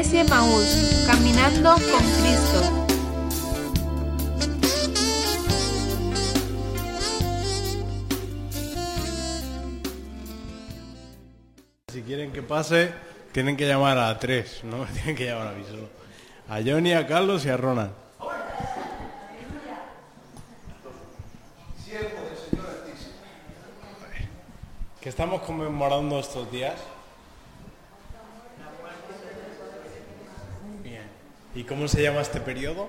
Iglesia Emaús, caminando con Cristo. Si quieren que pase, tienen que llamar a tres, no me tienen que llamar a mí solo. A Johnny, a Carlos y a Ronald. ¿Qué estamos conmemorando estos días? Bien. ¿Y cómo se llama este periodo?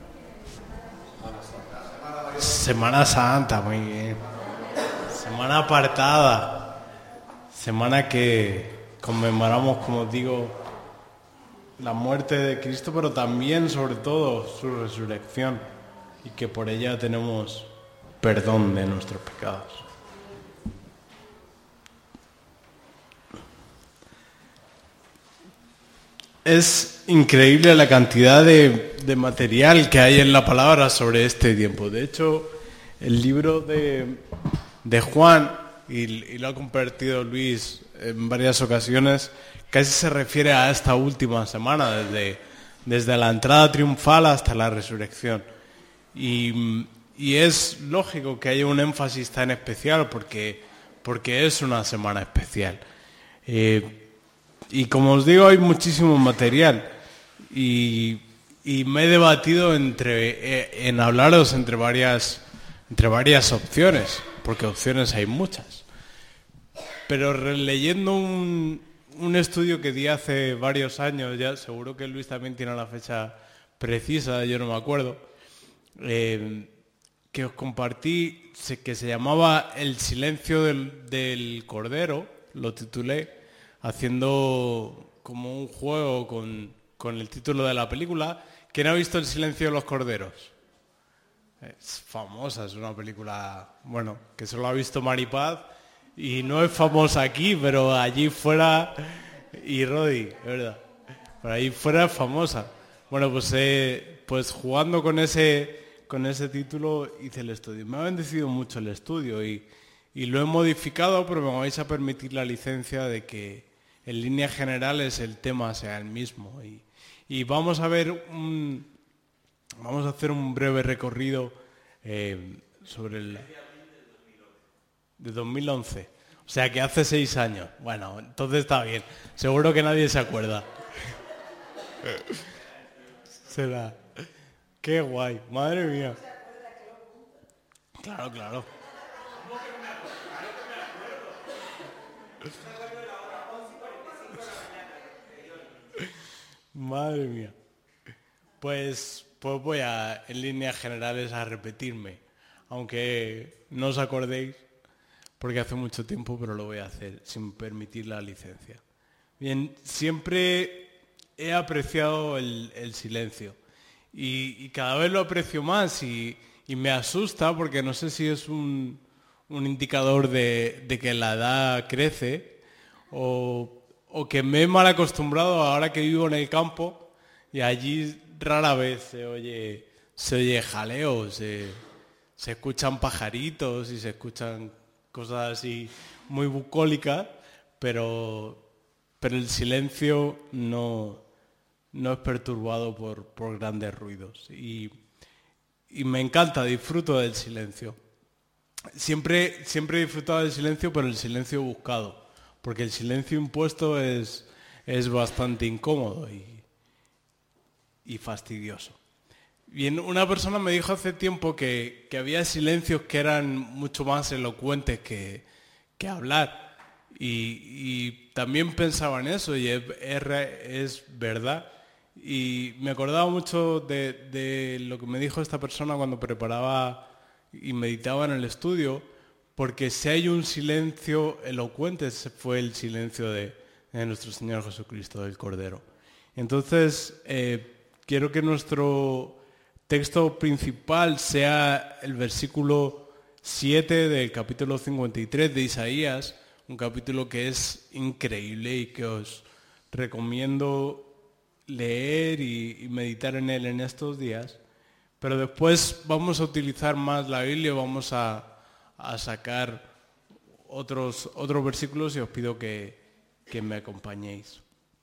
Semana Santa, muy bien. Semana apartada. Semana que conmemoramos, como os digo, la muerte de Cristo, pero también, sobre todo, su resurrección. Y que por ella tenemos perdón de nuestros pecados. Es increíble la cantidad de material que hay en la palabra sobre este tiempo. De hecho, el libro de Juan, y lo ha compartido Luis en varias ocasiones, casi se refiere a esta última semana, desde la entrada triunfal hasta la resurrección. Y es lógico que haya un énfasis tan especial porque es una semana especial. Y como os digo, hay muchísimo material y me he debatido en hablaros entre varias opciones, porque opciones hay muchas. Pero releyendo un estudio que di hace varios años, ya seguro que Luis también tiene la fecha precisa, yo no me acuerdo, que os compartí, que se llamaba El silencio del Cordero, lo titulé, haciendo como un juego con el título de la película. ¿Quién ha visto El silencio de los corderos? Es famosa, es una película, bueno, que solo ha visto Maripaz y no es famosa aquí, pero allí fuera, y Rodi, es verdad, por ahí fuera es famosa. Bueno, pues jugando con ese título hice el estudio. Me ha bendecido mucho el estudio y lo he modificado, pero me vais a permitir la licencia de que en líneas generales el tema sea el mismo. Y vamos a hacer un breve recorrido sobre el de 2011. O sea que hace 6 años. Bueno, entonces está bien. Seguro que nadie se acuerda. Será. Qué guay. Madre mía. Claro. Madre mía. Pues voy en líneas generales a repetirme, aunque no os acordéis, porque hace mucho tiempo, pero lo voy a hacer sin permitir la licencia. Bien, siempre he apreciado el silencio y cada vez lo aprecio más y me asusta porque no sé si es un indicador de que la edad crece o que me he mal acostumbrado ahora que vivo en el campo y allí rara vez se oye jaleo, se escuchan pajaritos y se escuchan cosas así muy bucólicas, pero el silencio no es perturbado por grandes ruidos y me encanta, disfruto del silencio. Siempre he disfrutado del silencio, pero el silencio buscado. Porque el silencio impuesto es bastante incómodo y fastidioso. Bien, una persona me dijo hace tiempo que había silencios que eran mucho más elocuentes que hablar. Y también pensaba en eso y es verdad. Y me acordaba mucho de lo que me dijo esta persona cuando preparaba y meditaba en el estudio. Porque si hay un silencio elocuente, ese fue el silencio de nuestro Señor Jesucristo, del Cordero. Entonces, quiero que nuestro texto principal sea el versículo 7 del capítulo 53 de Isaías, un capítulo que es increíble y que os recomiendo leer y meditar en él en estos días. Pero después vamos a utilizar más la Biblia, vamos a sacar otros versículos y os pido que me acompañéis.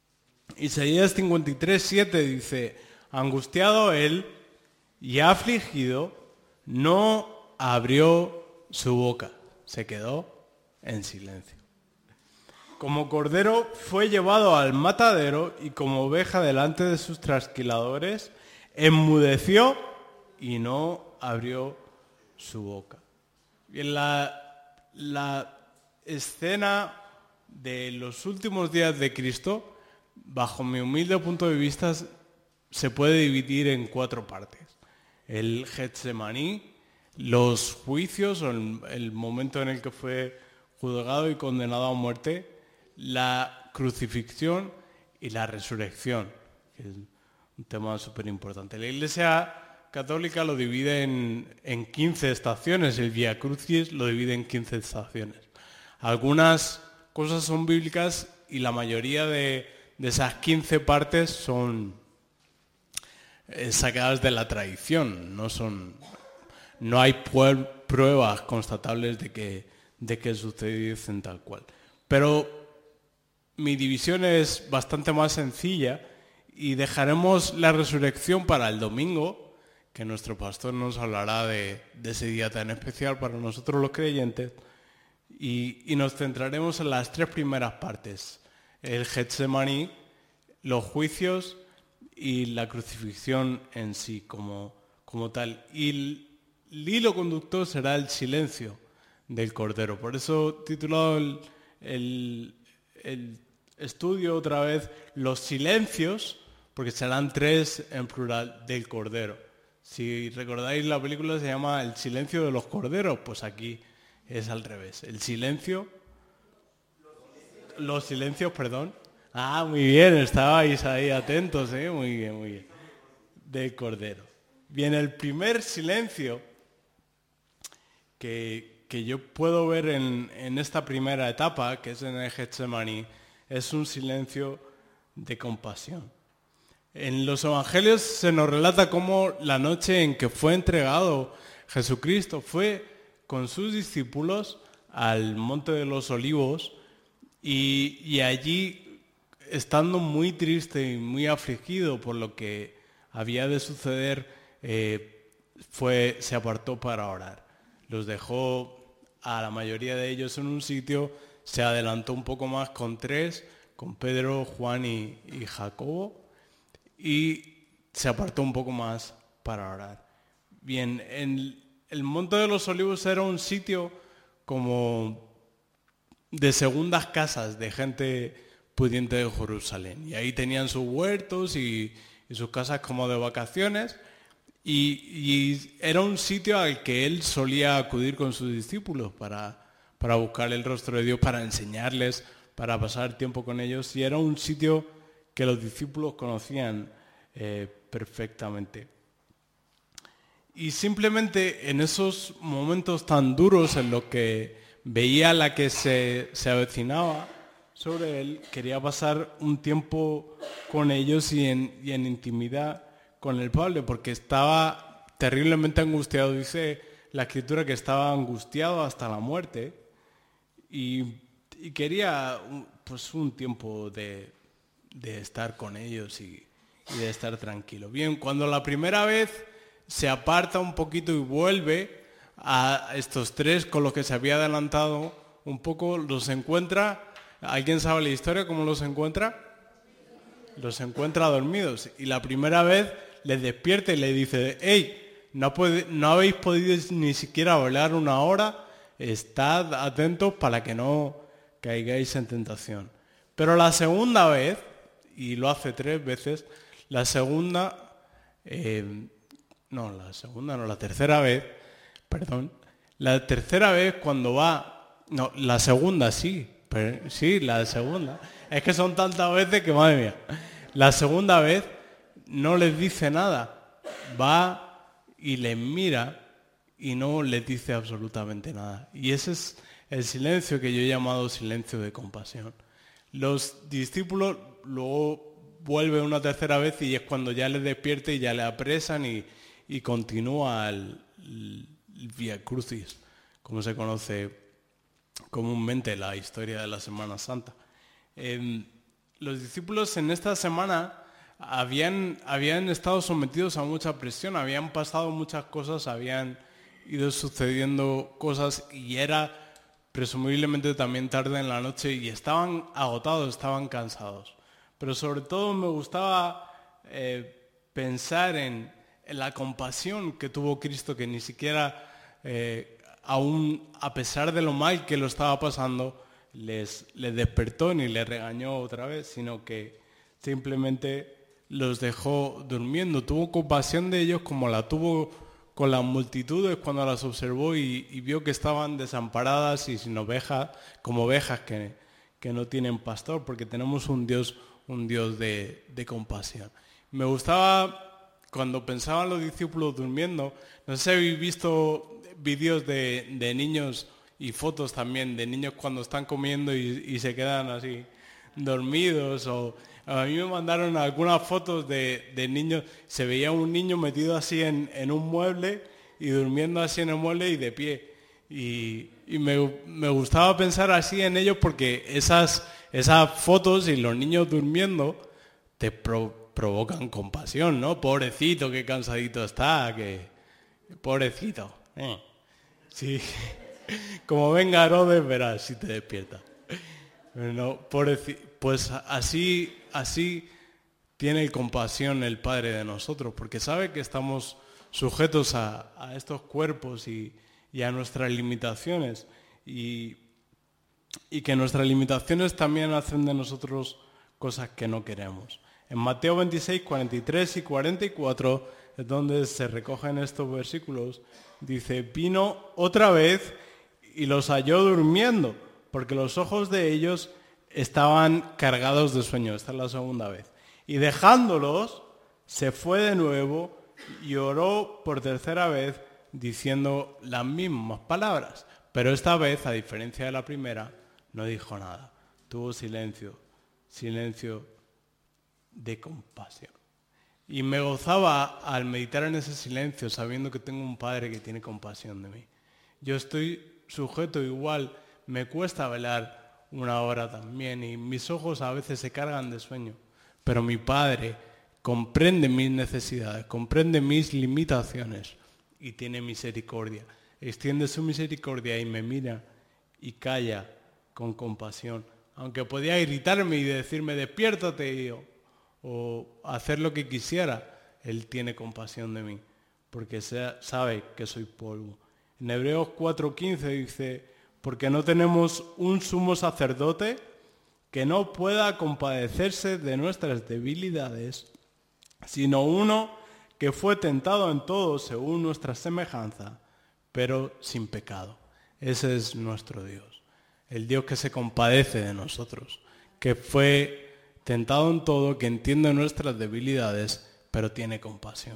Isaías 53:7 dice, angustiado él y afligido, no abrió su boca, se quedó en silencio. Como cordero fue llevado al matadero y como oveja delante de sus trasquiladores, enmudeció y no abrió su boca. Y en la escena de los últimos días de Cristo, bajo mi humilde punto de vista, se puede dividir en 4 partes. El Getsemaní, los juicios, o el momento en el que fue juzgado y condenado a muerte, la crucifixión y la resurrección, que es un tema súper importante. La Iglesia Católica lo divide en 15 estaciones, el Vía Crucis lo divide en 15 estaciones. Algunas cosas son bíblicas y la mayoría de esas 15 partes son sacadas de la tradición, no hay pruebas constatables de que sucediesen tal cual. Pero mi división es bastante más sencilla y dejaremos la resurrección para el domingo, que nuestro pastor nos hablará de ese día tan especial para nosotros los creyentes, y nos centraremos en las 3 primeras partes: el Getsemaní, los juicios y la crucifixión en sí como tal. Y el hilo conductor será el silencio del Cordero. Por eso he titulado el estudio otra vez los silencios, porque serán 3 en plural, del Cordero. Si recordáis, la película se llama El silencio de los corderos, pues aquí es al revés. El silencio, los silencios, perdón. Ah, muy bien, estabais ahí atentos, muy bien, muy bien. Del Cordero. Bien, el primer silencio que yo puedo ver en esta primera etapa, que es en el Getsemaní, es un silencio de compasión. En los evangelios se nos relata cómo la noche en que fue entregado Jesucristo fue con sus discípulos al Monte de los Olivos y allí, estando muy triste y muy afligido por lo que había de suceder, se apartó para orar. Los dejó a la mayoría de ellos en un sitio, se adelantó un poco más con 3, con Pedro, Juan y Jacobo, y se apartó un poco más para orar. Bien, el Monte de los Olivos era un sitio como de segundas casas de gente pudiente de Jerusalén. Y ahí tenían sus huertos y sus casas como de vacaciones. Y era un sitio al que él solía acudir con sus discípulos para buscar el rostro de Dios, para enseñarles, para pasar tiempo con ellos. Y era un sitio que los discípulos conocían perfectamente. Y simplemente en esos momentos tan duros en los que veía la que se avecinaba sobre él, quería pasar un tiempo con ellos y en intimidad con el Padre, porque estaba terriblemente angustiado. Dice la Escritura que estaba angustiado hasta la muerte y quería pues un tiempo de estar con ellos y de estar tranquilo. Bien, cuando la primera vez se aparta un poquito y vuelve a estos 3 con los que se había adelantado un poco, los encuentra. ¿Alguien sabe la historia cómo los encuentra? Los encuentra dormidos. Y la primera vez les despierta y le dice, hey, no habéis podido ni siquiera velar una hora, estad atentos para que no caigáis en tentación. Pero la segunda vez, y lo hace 3 veces, la tercera vez, perdón, la tercera vez cuando va, no, la segunda sí, pero, sí, la segunda, es que son tantas veces que madre mía, la segunda vez no les dice nada, va y les mira y no les dice absolutamente nada. Y ese es el silencio que yo he llamado silencio de compasión. Los discípulos luego vuelven una tercera vez y es cuando ya les despierta y ya le apresan y continúa el Vía Crucis, como se conoce comúnmente la historia de la Semana Santa. los discípulos en esta semana habían estado sometidos a mucha presión, habían pasado muchas cosas, habían ido sucediendo cosas y era presumiblemente también tarde en la noche y estaban agotados, estaban cansados. Pero sobre todo me gustaba pensar en la compasión que tuvo Cristo, que ni siquiera, aún a pesar de lo mal que lo estaba pasando, les despertó ni les regañó otra vez, sino que simplemente los dejó durmiendo. Tuvo compasión de ellos como la tuvo con las multitudes cuando las observó y vio que estaban desamparadas y sin ovejas, como ovejas que no tienen pastor, porque tenemos un Dios de compasión. Me gustaba cuando pensaban los discípulos durmiendo, no sé si habéis visto vídeos de niños y fotos también de niños cuando están comiendo y se quedan así dormidos, o a mí me mandaron algunas fotos de niños, se veía un niño metido así en un mueble y durmiendo así en el mueble y de pie. Y me gustaba pensar así en ellos porque esas fotos y los niños durmiendo te provocan compasión, ¿no? Pobrecito, qué cansadito está, que pobrecito. Sí. Como venga Herodes, verás si te despierta. No, pues así tiene compasión el Padre de nosotros, porque sabe que estamos sujetos a estos cuerpos y a nuestras limitaciones, y que nuestras limitaciones también hacen de nosotros cosas que no queremos. En Mateo 26, 43 y 44 es donde se recogen estos versículos. Dice, vino otra vez y los halló durmiendo, porque los ojos de ellos estaban cargados de sueño. Esta es la segunda vez. Y dejándolos, se fue de nuevo y oró por tercera vez, diciendo las mismas palabras. Pero esta vez, a diferencia de la primera, no dijo nada. Tuvo silencio de compasión. Y me gozaba al meditar en ese silencio, sabiendo que tengo un Padre que tiene compasión de mí. Yo estoy sujeto igual, me cuesta velar una hora también y mis ojos a veces se cargan de sueño, pero mi Padre comprende mis necesidades, comprende mis limitaciones y tiene misericordia. Extiende su misericordia y me mira y calla con compasión. Aunque podía gritarme y decirme despiértate o hacer lo que quisiera, Él tiene compasión de mí, porque sabe que soy polvo. En Hebreos 4:15 dice, porque no tenemos un sumo sacerdote que no pueda compadecerse de nuestras debilidades, sino uno que fue tentado en todo según nuestra semejanza, pero sin pecado. Ese es nuestro Dios, el Dios que se compadece de nosotros, que fue tentado en todo, que entiende nuestras debilidades, pero tiene compasión.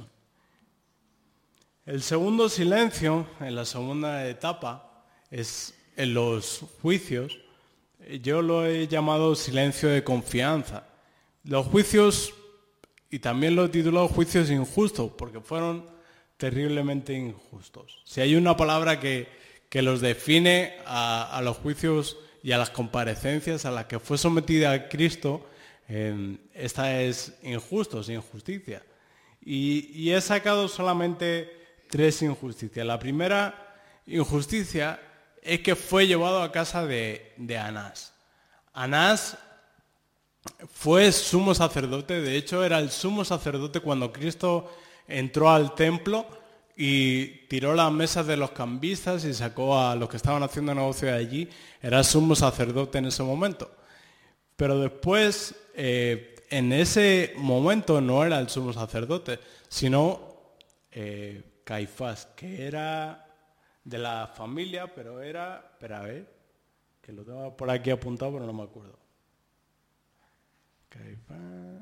El segundo silencio, en la segunda etapa, es en los juicios. Yo lo he llamado silencio de confianza. Los juicios, y también lo he titulado juicios injustos, porque fueron terriblemente injustos. Si hay una palabra que los define a los juicios y a las comparecencias a las que fue sometida Cristo, esta es injustos, injusticia. Y he sacado solamente 3 injusticias. La primera injusticia es que fue llevado a casa de Anás. Anás fue sumo sacerdote, de hecho era el sumo sacerdote cuando Cristo entró al templo y tiró las mesas de los cambistas y sacó a los que estaban haciendo negocio de allí. Era sumo sacerdote en ese momento. Pero después, en ese momento no era el sumo sacerdote, sino Caifás, que era de la familia, pero era, espera a ver, que lo tengo por aquí apuntado, pero no me acuerdo. Caifás,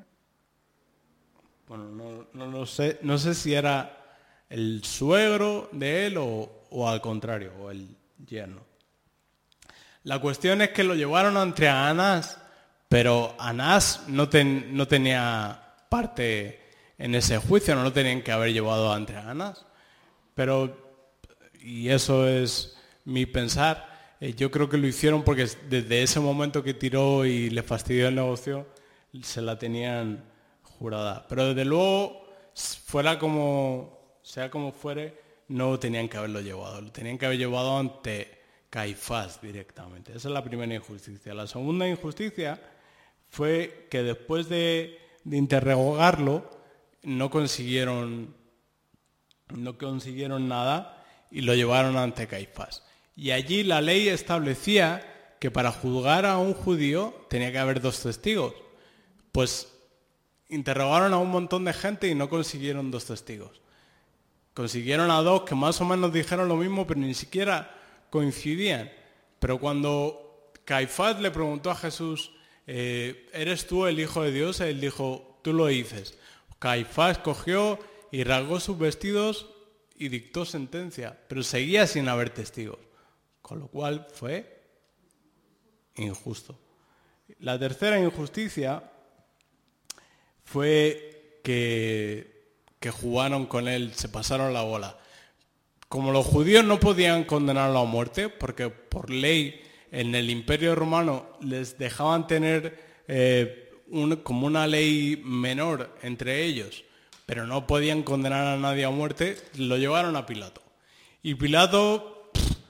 bueno, no sé si era el suegro de él o al contrario, o el yerno. La cuestión es que lo llevaron ante Anás, pero Anás no tenía parte en ese juicio, no lo tenían que haber llevado ante Anás. Y eso es mi pensar, yo creo que lo hicieron porque desde ese momento que tiró y le fastidió el negocio, se la tenían jurada. Pero desde luego, sea como fuere, no tenían que haberlo llevado. Lo tenían que haber llevado ante Caifás directamente. Esa es la primera injusticia. La segunda injusticia fue que después de interrogarlo, no consiguieron nada y lo llevaron ante Caifás. Y allí la ley establecía que para juzgar a un judío tenía que haber 2 testigos. Pues interrogaron a un montón de gente y no consiguieron 2 testigos. Consiguieron a 2 que más o menos dijeron lo mismo, pero ni siquiera coincidían. Pero cuando Caifás le preguntó a Jesús, ¿eres tú el Hijo de Dios? Él dijo, tú lo dices. Caifás cogió y rasgó sus vestidos y dictó sentencia, pero seguía sin haber testigos, con lo cual fue injusto. La tercera injusticia fue que jugaron con él, se pasaron la bola. Como los judíos no podían condenarlo a muerte, porque por ley en el Imperio Romano les dejaban tener como una ley menor entre ellos, pero no podían condenar a nadie a muerte, lo llevaron a Pilato. Y Pilato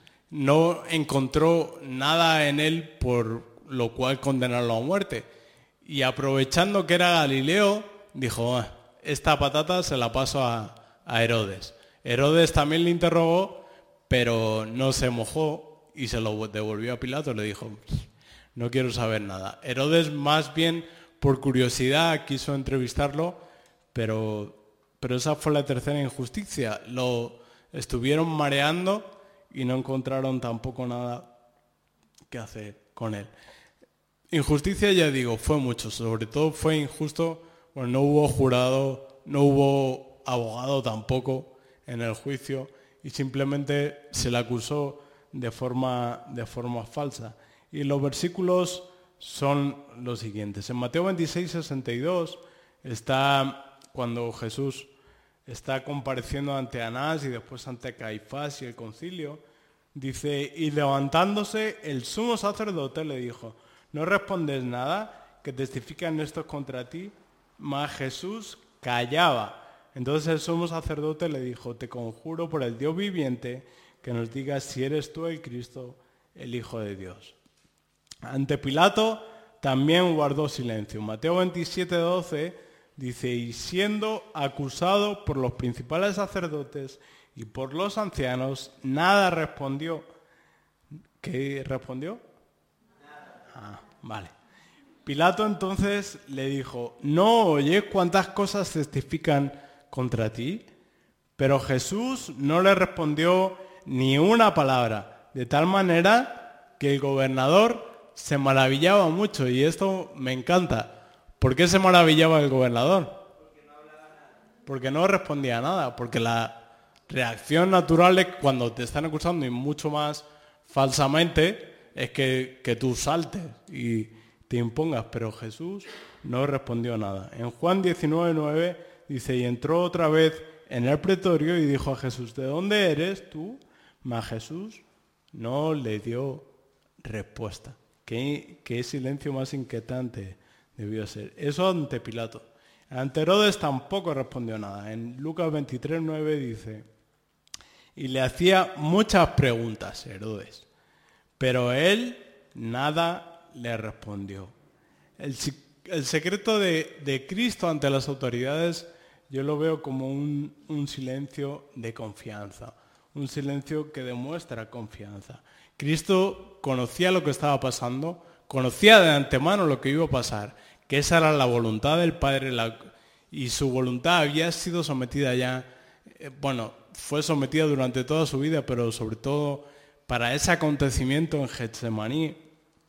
no encontró nada en él por lo cual condenarlo a muerte. Y aprovechando que era Galileo, dijo, esta patata se la paso a Herodes. Herodes también le interrogó, pero no se mojó y se lo devolvió a Pilato. Le dijo, no quiero saber nada. Herodes más bien por curiosidad quiso entrevistarlo, pero esa fue la tercera injusticia. Lo estuvieron mareando y no encontraron tampoco nada que hacer con él. Injusticia, ya digo, fue mucho. Sobre todo fue injusto, bueno, no hubo jurado, no hubo abogado tampoco en el juicio y simplemente se le acusó de forma falsa. Y los versículos son los siguientes. En Mateo 26, 62 está cuando Jesús está compareciendo ante Anás y después ante Caifás y el concilio. Dice, y levantándose el sumo sacerdote le dijo, ¿no respondes nada que testifican estos contra ti? Mas Jesús callaba. Entonces el sumo sacerdote le dijo, te conjuro por el Dios viviente que nos digas si eres tú el Cristo, el Hijo de Dios. Ante Pilato también guardó silencio. Mateo 27, 12 dice, y siendo acusado por los principales sacerdotes y por los ancianos, nada respondió. ¿Qué respondió? Nada. Vale. Pilato entonces le dijo, ¿no oyes cuántas cosas testifican contra ti? Pero Jesús no le respondió ni una palabra, de tal manera que el gobernador se maravillaba mucho, y esto me encanta. ¿Por qué se maravillaba el gobernador? Porque no respondía nada, porque la reacción natural es cuando te están acusando y mucho más falsamente es que tú saltes y te impongas, pero Jesús no respondió nada. En Juan 19, 9 dice, y entró otra vez en el pretorio y dijo a Jesús, ¿de dónde eres tú? Mas Jesús no le dio respuesta. ¿Qué silencio más inquietante debió ser? Eso ante Pilato. Ante Herodes tampoco respondió nada. En Lucas 23, 9 dice, y le hacía muchas preguntas Herodes, pero él nada le respondió. El secreto de Cristo ante las autoridades yo lo veo como un silencio de confianza, un silencio que demuestra confianza. Cristo conocía lo que estaba pasando, conocía de antemano lo que iba a pasar, que esa era la voluntad del Padre y su voluntad había sido sometida ya, fue sometida durante toda su vida, pero sobre todo para ese acontecimiento en Getsemaní.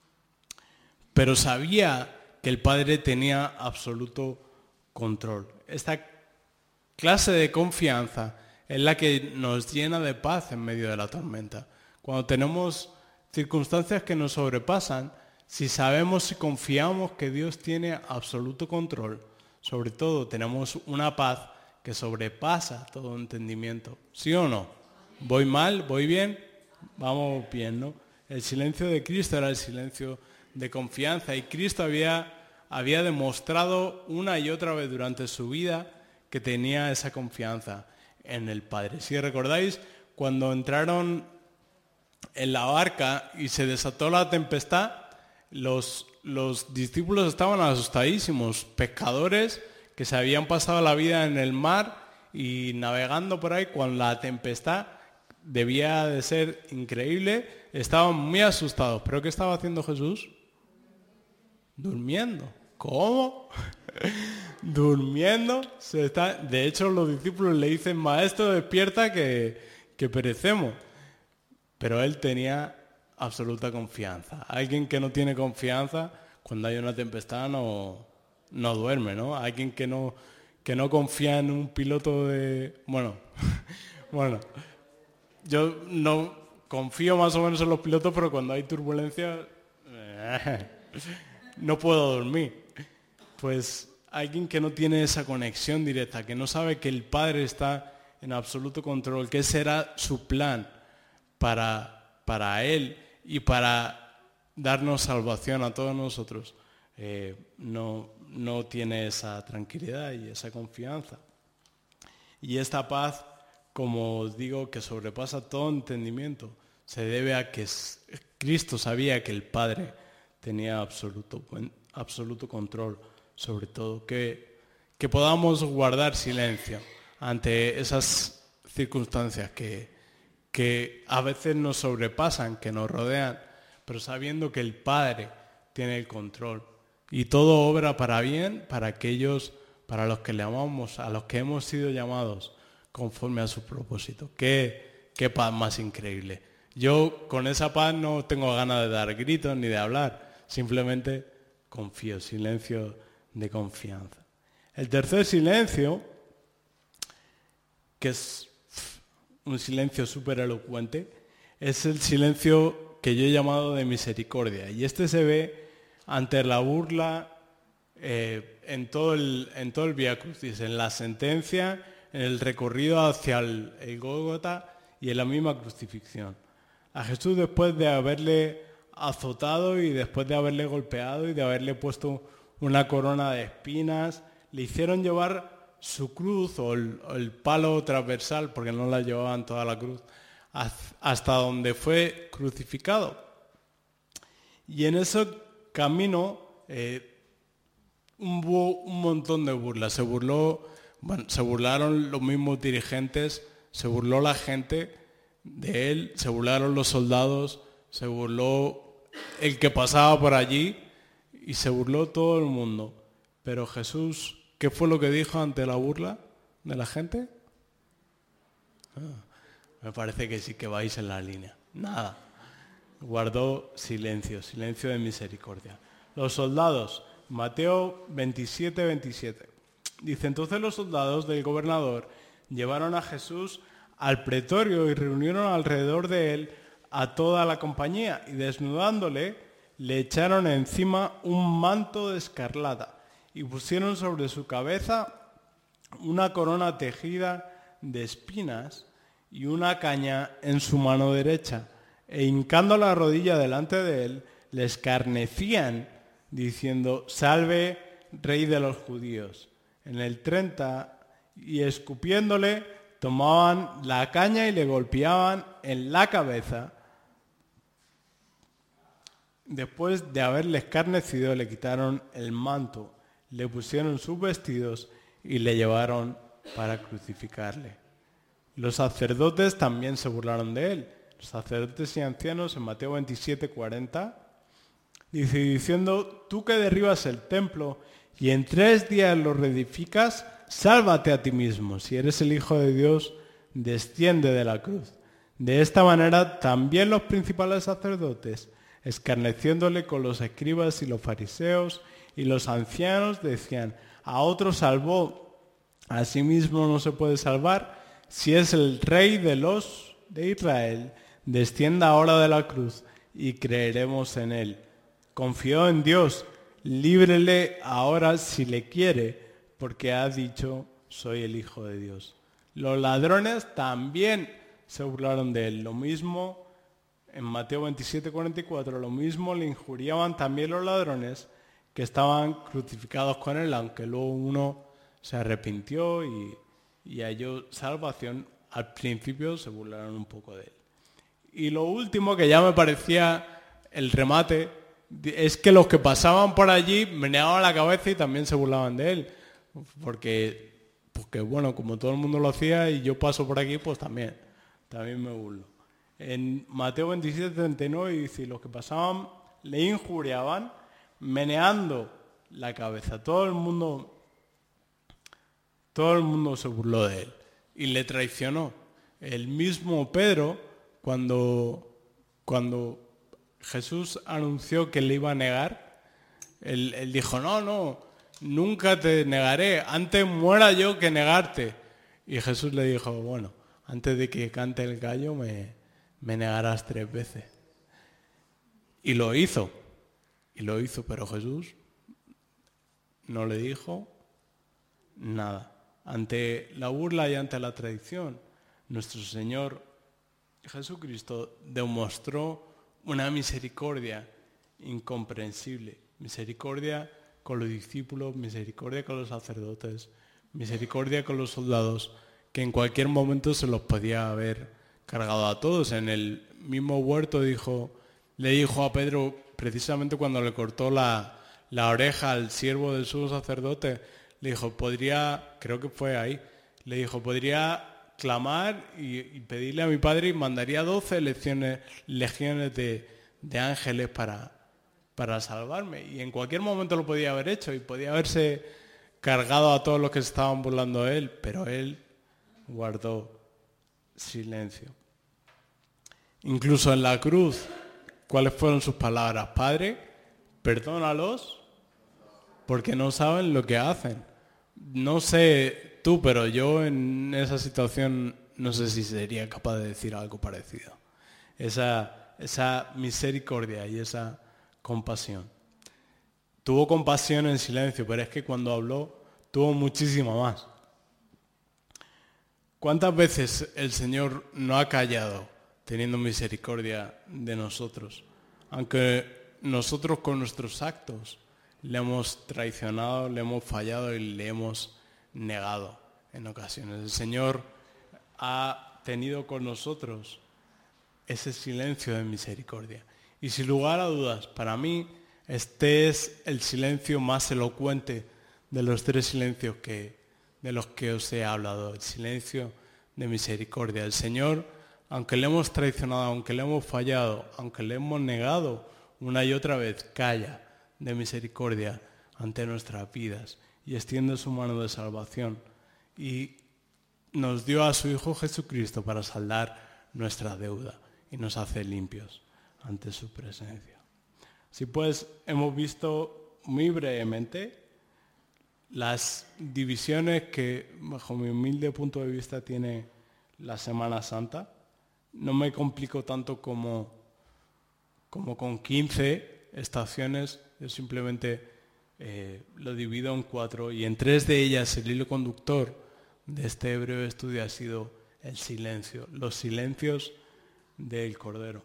Pero sabía que el Padre tenía absoluto control. Esta clase de confianza es la que nos llena de paz en medio de la tormenta. Cuando tenemos circunstancias que nos sobrepasan, si sabemos y confiamos que Dios tiene absoluto control, sobre todo tenemos una paz que sobrepasa todo entendimiento. ¿Sí o no? ¿Voy mal? ¿Voy bien? Vamos bien, ¿no? El silencio de Cristo era el silencio de confianza y Cristo había había demostrado una y otra vez durante su vida que tenía esa confianza en el Padre. Si recordáis, cuando entraron en la barca y se desató la tempestad, los discípulos estaban asustadísimos, pescadores que se habían pasado la vida en el mar y navegando por ahí cuando la tempestad debía de ser increíble, estaban muy asustados. ¿Pero qué estaba haciendo Jesús? Durmiendo. ¿Cómo? Durmiendo. De hecho, los discípulos le dicen, maestro, despierta que perecemos. Pero él tenía absoluta confianza. Alguien que no tiene confianza, cuando hay una tempestad no duerme, ¿no? Alguien que no confía en un piloto de... Bueno, yo no confío más o menos en los pilotos, pero cuando hay turbulencia no puedo dormir. Pues alguien que no tiene esa conexión directa, que no sabe que el Padre está en absoluto control, que ese era su plan para Él y para darnos salvación a todos nosotros, no tiene esa tranquilidad y esa confianza. Y esta paz, como os digo, que sobrepasa todo entendimiento, se debe a que Cristo sabía que el Padre tenía absoluto control sobre todo. Que podamos guardar silencio ante esas circunstancias que a veces nos sobrepasan, que nos rodean, pero sabiendo que el Padre tiene el control. Y todo obra para bien para aquellos, para los que le amamos, a los que hemos sido llamados conforme a su propósito. Qué paz más increíble. Yo con esa paz no tengo ganas de dar gritos ni de hablar, simplemente confío, silencio de confianza. El tercer silencio, que es un silencio súper elocuente, es el silencio que yo he llamado de misericordia. Y este se ve ante la burla en todo el Vía Crucis, en la sentencia, en el recorrido hacia el Gólgota y en la misma crucifixión. A Jesús, después de haberle azotado y después de haberle golpeado y de haberle puesto una corona de espinas, le hicieron llevar su cruz o el palo transversal, porque no la llevaban toda la cruz, hasta donde fue crucificado. Y en ese camino hubo un montón de burlas. Se burlaron los mismos dirigentes, se burló la gente de él, se burlaron los soldados, se burló el que pasaba por allí y se burló todo el mundo. Pero Jesús, ¿qué fue lo que dijo ante la burla de la gente? Me parece que sí que vais en la línea. Nada. Guardó silencio de misericordia. Los soldados, Mateo 27. Dice, entonces los soldados del gobernador llevaron a Jesús al pretorio y reunieron alrededor de él a toda la compañía y desnudándole le echaron encima un manto de escarlata y pusieron sobre su cabeza una corona tejida de espinas y una caña en su mano derecha, e hincando la rodilla delante de él le escarnecían diciendo, salve, rey de los judíos. En el 30, y escupiéndole tomaban la caña y le golpeaban en la cabeza. Después de haberle escarnecido, le quitaron el manto, le pusieron sus vestidos y le llevaron para crucificarle. Los sacerdotes también se burlaron de él. Los sacerdotes y ancianos en Mateo 27:40, dice, diciendo, tú que derribas el templo y en 3 días lo reedificas, sálvate a ti mismo. Si eres el Hijo de Dios, desciende de la cruz. De esta manera también los principales sacerdotes, escarneciéndole con los escribas y los fariseos y los ancianos, decían, a otro salvó, a sí mismo no se puede salvar. Si es el Rey de Israel, descienda ahora de la cruz y creeremos en él. Confió en Dios, líbrele ahora si le quiere, porque ha dicho, soy el Hijo de Dios. Los ladrones también se burlaron de él. Lo mismo en Mateo 27:44, lo mismo le injuriaban también los ladrones, que estaban crucificados con él, aunque luego uno se arrepintió y halló salvación. Al principio se burlaron un poco de él. Y lo último, que ya me parecía el remate, es que los que pasaban por allí meneaban la cabeza y también se burlaban de él. Porque bueno, como todo el mundo lo hacía y yo paso por aquí, pues también me burlo. En Mateo 27:39 dice, los que pasaban le injuriaban meneando la cabeza. Todo el mundo se burló de él y le traicionó. El mismo Pedro, cuando Jesús anunció que le iba a negar, él dijo, no, nunca te negaré, antes muera yo que negarte. Y Jesús le dijo, bueno, antes de que cante el gallo me negarás 3 veces. Y lo hizo, pero Jesús no le dijo nada. Ante la burla y ante la traición, nuestro Señor Jesucristo demostró una misericordia incomprensible. Misericordia con los discípulos, misericordia con los sacerdotes, misericordia con los soldados, que en cualquier momento se los podía haber cargado a todos. En el mismo huerto le dijo a Pedro, precisamente cuando le cortó la oreja al siervo del sumo sacerdote, le dijo, creo que fue ahí, le dijo, podría clamar y pedirle a mi padre y mandaría 12 legiones de ángeles para salvarme. Y en cualquier momento lo podía haber hecho y podía haberse cargado a todos los que se estaban burlando de él, pero él guardó silencio. Incluso en la cruz, ¿cuáles fueron sus palabras? Padre, perdónalos porque no saben lo que hacen. No sé tú, pero yo en esa situación no sé si sería capaz de decir algo parecido. Esa misericordia y esa compasión. Tuvo compasión en silencio, pero es que cuando habló tuvo muchísima más. ¿Cuántas veces el Señor no ha callado teniendo misericordia de nosotros? Aunque nosotros con nuestros actos le hemos traicionado, le hemos fallado y le hemos negado en ocasiones. El Señor ha tenido con nosotros ese silencio de misericordia. Y sin lugar a dudas, para mí, este es el silencio más elocuente de los 3 silencios de los que os he hablado. El silencio de misericordia. El Señor, aunque le hemos traicionado, aunque le hemos fallado, aunque le hemos negado una y otra vez, calla de misericordia ante nuestras vidas y extiende su mano de salvación y nos dio a su Hijo Jesucristo para saldar nuestra deuda y nos hace limpios ante su presencia. Así pues, hemos visto muy brevemente las divisiones que, bajo mi humilde punto de vista, tiene la Semana Santa. No me complico tanto como con 15 estaciones. Yo simplemente lo divido en 4 y en 3 de ellas el hilo conductor de este breve estudio ha sido el silencio, los silencios del Cordero.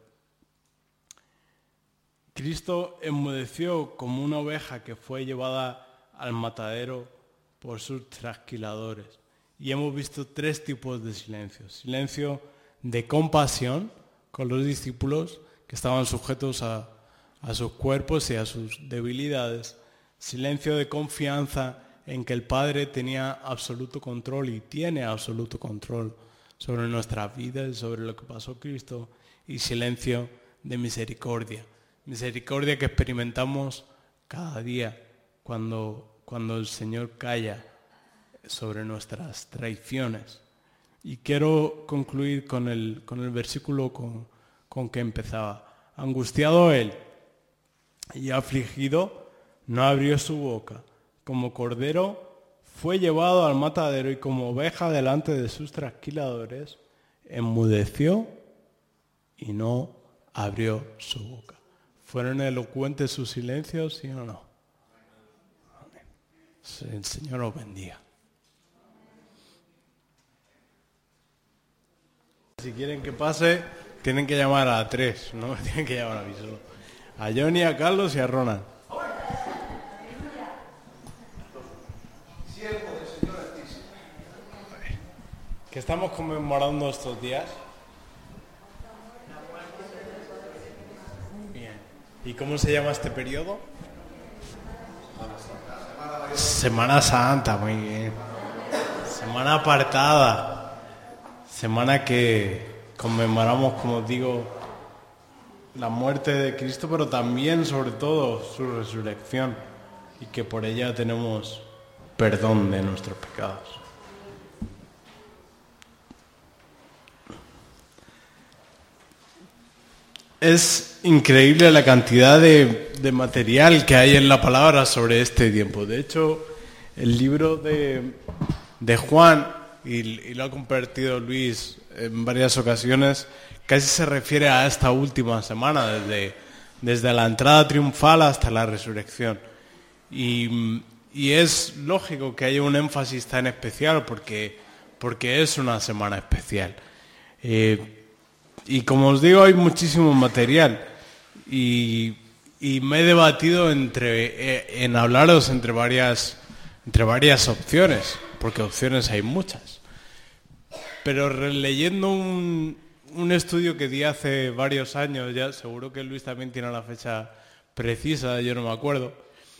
Cristo enmudeció como una oveja que fue llevada al matadero por sus trasquiladores. Y hemos visto 3 tipos de silencio. Silencio de compasión con los discípulos que estaban sujetos a sus cuerpos y a sus debilidades. Silencio de confianza en que el Padre tenía absoluto control y tiene absoluto control sobre nuestras vidas y sobre lo que pasó Cristo. Y silencio de misericordia. Misericordia que experimentamos cada día cuando el Señor calla sobre nuestras traiciones. Y quiero concluir con el versículo con que empezaba. Angustiado él y afligido, no abrió su boca. Como cordero fue llevado al matadero y como oveja delante de sus trasquiladores, enmudeció y no abrió su boca. ¿Fueron elocuentes sus silencios, sí o no? Amén. El Señor os bendiga. Si quieren que pase, tienen que llamar a 3, no me tienen que llamar a mí solo. A Johnny, a Carlos y a Ronald. ¿Qué estamos conmemorando estos días? Bien. ¿Y cómo se llama este periodo? Semana Santa, muy bien. Semana apartada. Semana que conmemoramos, como os digo, la muerte de Cristo, pero también, sobre todo, su resurrección. Y que por ella tenemos perdón de nuestros pecados. Es increíble la cantidad de material que hay en la palabra sobre este tiempo. De hecho, el libro de Juan, y lo ha compartido Luis en varias ocasiones, casi se refiere a esta última semana, desde la entrada triunfal hasta la resurrección. Y es lógico que haya un énfasis tan especial porque es una semana especial. Y como os digo, hay muchísimo material y me he debatido en hablaros entre varias opciones, porque opciones hay muchas. Pero releyendo un estudio que di hace varios años, ya seguro que Luis también tiene la fecha precisa, yo no me acuerdo,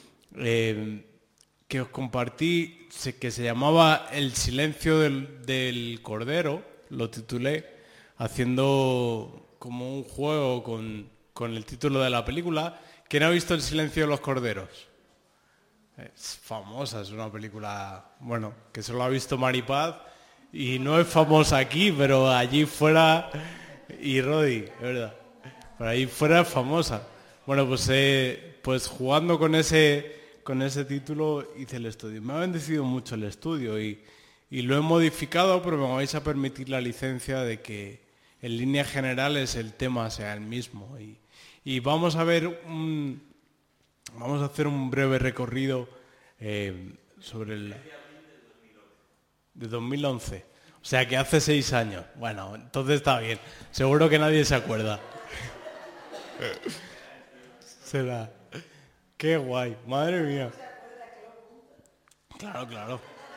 que os compartí, que se llamaba El silencio del Cordero, lo titulé, haciendo como un juego con el título de la película. ¿Quién ha visto El silencio de los corderos? Es famosa, es una película, bueno, que solo ha visto Maripaz y no es famosa aquí, pero allí fuera, y Rodi, es verdad, pero ahí fuera es famosa. Bueno, pues jugando con ese título hice el estudio. Me ha bendecido mucho el estudio y lo he modificado, pero me vais a permitir la licencia de que en líneas generales el tema sea el mismo. Y vamos a hacer un breve recorrido sobre el de 2011. O sea que hace 6 años. Bueno, entonces está bien. Seguro que nadie se acuerda. Será. Qué guay. Madre mía. Claro, claro.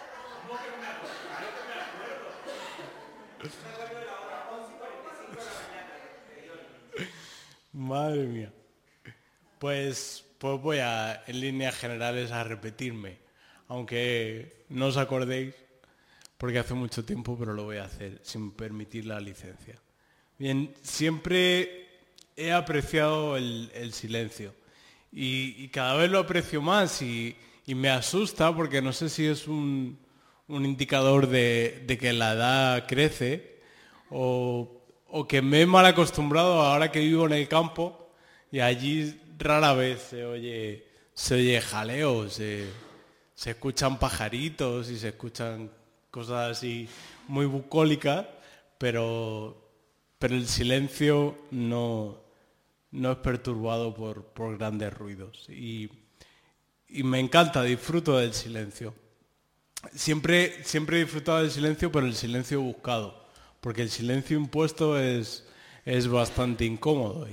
Madre mía. Pues voy en líneas generales a repetirme, aunque no os acordéis, porque hace mucho tiempo, pero lo voy a hacer sin permitir la licencia. Bien, siempre he apreciado el silencio y cada vez lo aprecio más y me asusta porque no sé si es un indicador de que la edad crece o que me he mal acostumbrado ahora que vivo en el campo y allí rara vez se oye jaleo, se escuchan pajaritos y se escuchan cosas así muy bucólicas, pero el silencio no es perturbado por grandes ruidos y me encanta, disfruto del silencio. Siempre he disfrutado del silencio, pero el silencio buscado, porque el silencio impuesto es bastante incómodo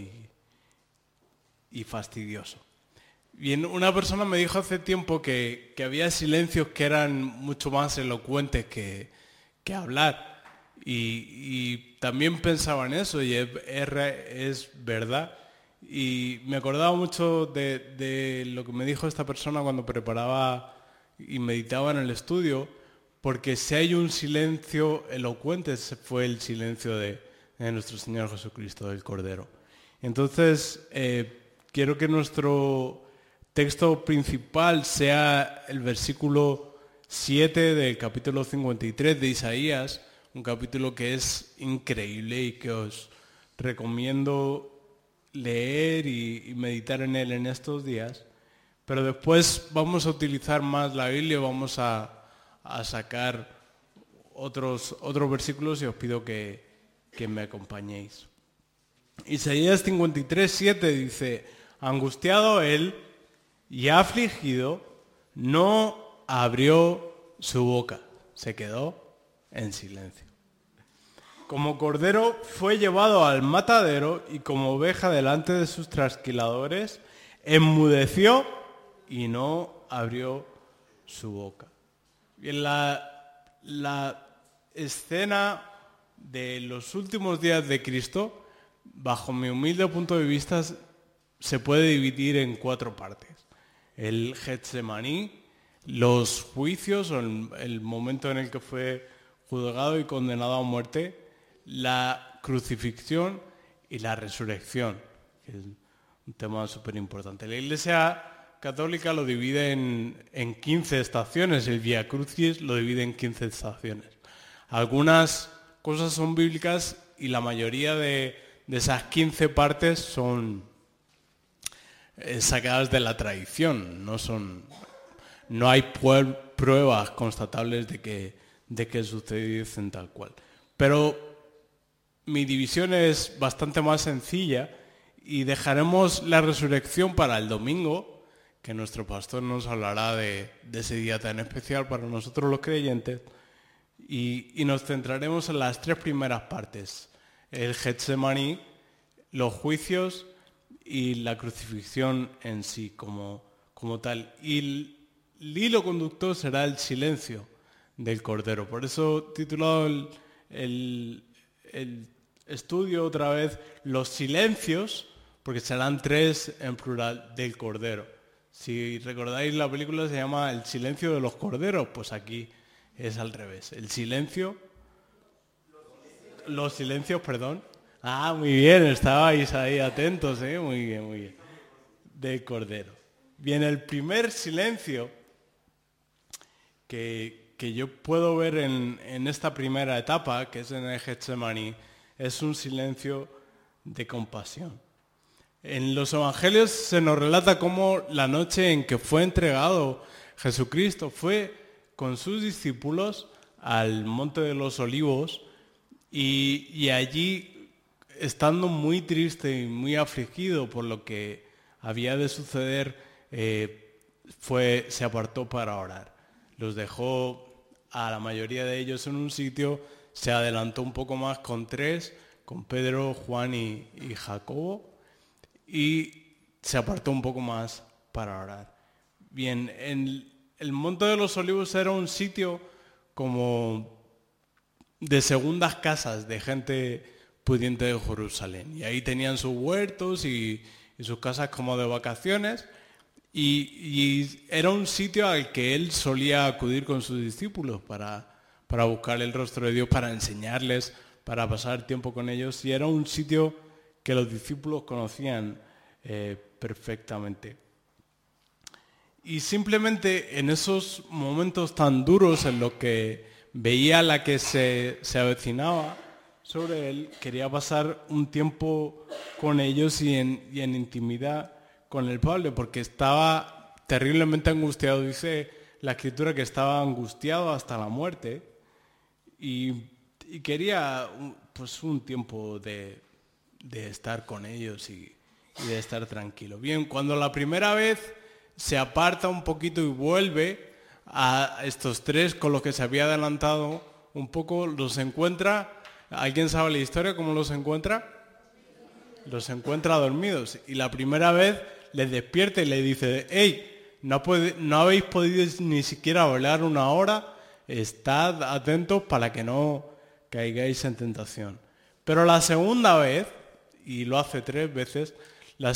y fastidioso. Bien, una persona me dijo hace tiempo que había silencios que eran mucho más elocuentes que hablar. Y también pensaba en eso y es verdad. Y me acordaba mucho de lo que me dijo esta persona cuando preparaba y meditaba en el estudio, porque si hay un silencio elocuente, ese fue el silencio de nuestro Señor Jesucristo, del Cordero. Entonces, quiero que nuestro texto principal sea el versículo 7 del capítulo 53 de Isaías, un capítulo que es increíble y que os recomiendo leer y meditar en él en estos días. Pero después vamos a utilizar más la Biblia, vamos a sacar otros versículos y os pido que me acompañéis. Isaías 53, 7 dice: angustiado él y afligido, no abrió su boca, se quedó en silencio. Como cordero fue llevado al matadero y como oveja delante de sus trasquiladores, enmudeció y no abrió su boca. Bien, la escena de los últimos días de Cristo, bajo mi humilde punto de vista, se puede dividir en 4 partes. El Getsemaní, los juicios, o el momento en el que fue juzgado y condenado a muerte, la crucifixión y la resurrección, que es un tema súper importante. La Iglesia Católica lo divide en 15 estaciones, el Vía Crucis lo divide en 15 estaciones. Algunas cosas son bíblicas y la mayoría de esas 15 partes son sacadas de la tradición, no hay pruebas constatables de que sucediesen tal cual. Pero mi división es bastante más sencilla y dejaremos la resurrección para el domingo, que nuestro pastor nos hablará de ese día tan especial para nosotros los creyentes, y nos centraremos en las 3 primeras partes: el Getsemaní, los juicios y la crucifixión en sí como tal. Y el hilo conductor será el silencio del Cordero. Por eso he titulado el estudio otra vez los silencios, porque serán 3 en plural, del Cordero. Si recordáis, la película se llama El silencio de los corderos, pues aquí es al revés. El silencio, los silencios, perdón. Ah, muy bien, estabais ahí atentos, muy bien, muy bien. Del Cordero. Bien, el primer silencio que yo puedo ver en esta primera etapa, que es en el Getsemaní, es un silencio de compasión. En los evangelios se nos relata cómo la noche en que fue entregado Jesucristo fue con sus discípulos al Monte de los Olivos y allí, estando muy triste y muy afligido por lo que había de suceder, se apartó para orar. Los dejó a la mayoría de ellos en un sitio, se adelantó un poco más con 3, con Pedro, Juan y Jacobo, y se apartó un poco más para orar. Bien, el Monte de los Olivos era un sitio como de segundas casas de gente pudiente de Jerusalén, y ahí tenían sus huertos y sus casas como de vacaciones, y era un sitio al que él solía acudir con sus discípulos para buscar el rostro de Dios, para enseñarles, para pasar tiempo con ellos, y era un sitio que los discípulos conocían perfectamente. Y simplemente en esos momentos tan duros en los que veía la que se avecinaba sobre él, quería pasar un tiempo con ellos y en intimidad con el Padre, porque estaba terriblemente angustiado. Dice la Escritura que estaba angustiado hasta la muerte y quería pues un tiempo de estar con ellos y de estar tranquilo. Bien, cuando la primera vez se aparta un poquito y vuelve a estos 3 con los que se había adelantado un poco, los encuentra. ¿Alguien sabe la historia cómo los encuentra? Los encuentra dormidos, y la primera vez les despierta y le dice: hey, no habéis podido ni siquiera velar una hora, estad atentos para que no caigáis en tentación. Pero la segunda vez, y lo hace 3 veces, la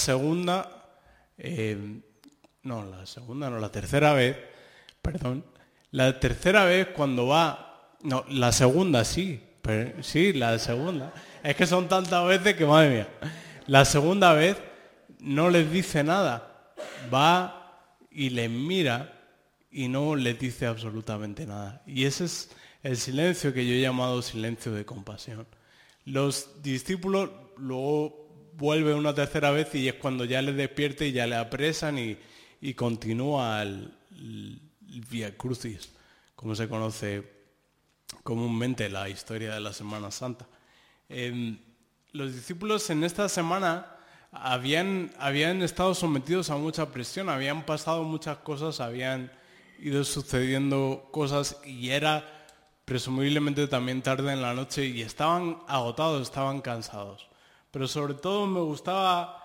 tercera vez, perdón, la tercera vez cuando va, no, la segunda sí, pero, sí, la segunda, es que son tantas veces que madre mía, la segunda vez no les dice nada, va y les mira y no les dice absolutamente nada. Y ese es el silencio que yo he llamado silencio de compasión. Los discípulos luego vuelven una tercera vez y es cuando ya les despierta y ya le apresan y continúa el Vía Crucis, como se conoce comúnmente la historia de la Semana Santa. Los discípulos en esta semana habían estado sometidos a mucha presión, habían pasado muchas cosas, habían ido sucediendo cosas y era presumiblemente también tarde en la noche y estaban agotados, estaban cansados. Pero sobre todo me gustaba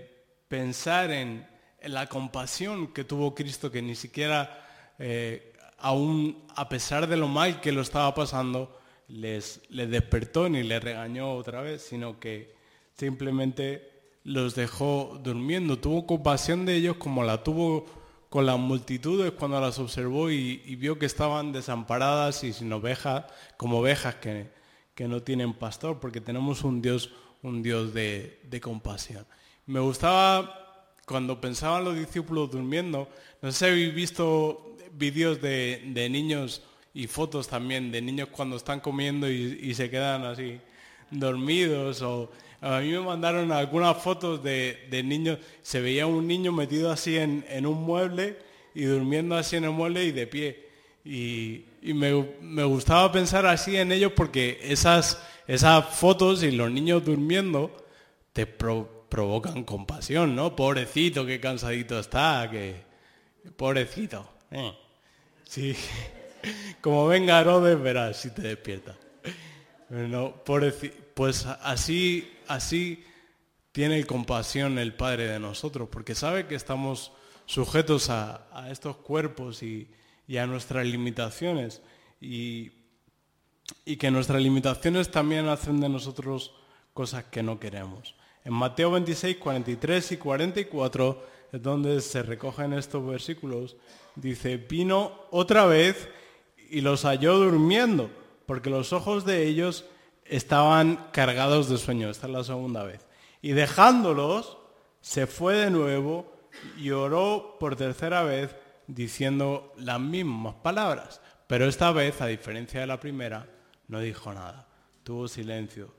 pensar en la compasión que tuvo Cristo, que ni siquiera aún a pesar de lo mal que lo estaba pasando, les despertó ni les regañó otra vez, sino que simplemente los dejó durmiendo. Tuvo compasión de ellos como la tuvo con las multitudes cuando las observó y vio que estaban desamparadas y sin ovejas, como ovejas que no tienen pastor, porque tenemos un Dios de compasión. Me gustaba cuando pensaban los discípulos durmiendo. No sé si habéis visto vídeos de niños y fotos también de niños cuando están comiendo y se quedan así dormidos. O a mí me mandaron algunas fotos de niños. Se veía un niño metido así en un mueble y durmiendo así en el mueble y de pie. Y me gustaba pensar así en ellos porque esas fotos y los niños durmiendo te provocan compasión, ¿no? Pobrecito, qué cansadito está, pobrecito. Sí. Como venga Herodes, verás si te despierta. No, pues así tiene compasión el Padre de nosotros, porque sabe que estamos sujetos a estos cuerpos y a nuestras limitaciones, y que nuestras limitaciones también hacen de nosotros cosas que no queremos. En Mateo 26, 43 y 44 es donde se recogen estos versículos. Dice, vino otra vez y los halló durmiendo, porque los ojos de ellos estaban cargados de sueño. Esta es la segunda vez. Y dejándolos, se fue de nuevo y oró por tercera vez, diciendo las mismas palabras. Pero esta vez, a diferencia de la primera, no dijo nada. Tuvo silencio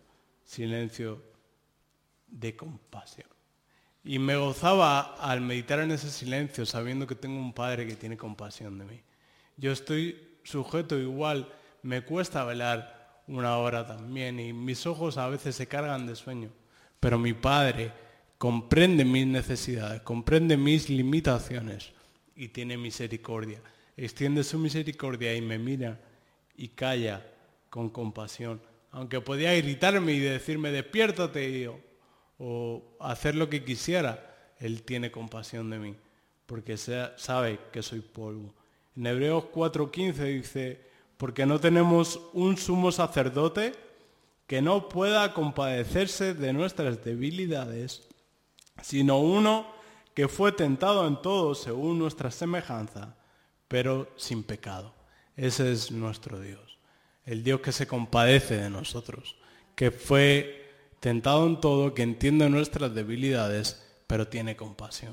de compasión. Y me gozaba al meditar en ese silencio, sabiendo que tengo un Padre que tiene compasión de mí. Yo estoy sujeto igual, me cuesta velar una hora también y mis ojos a veces se cargan de sueño, pero mi Padre comprende mis necesidades, comprende mis limitaciones y tiene misericordia. Extiende su misericordia y me mira y calla con compasión. Aunque podía gritarme y decirme despiértate o hacer lo que quisiera, Él tiene compasión de mí, porque sabe que soy polvo. En Hebreos 4:15 dice, porque no tenemos un sumo sacerdote que no pueda compadecerse de nuestras debilidades, sino uno que fue tentado en todo según nuestra semejanza, pero sin pecado. Ese es nuestro Dios, el Dios que se compadece de nosotros, que fue tentado en todo, que entiende nuestras debilidades, pero tiene compasión.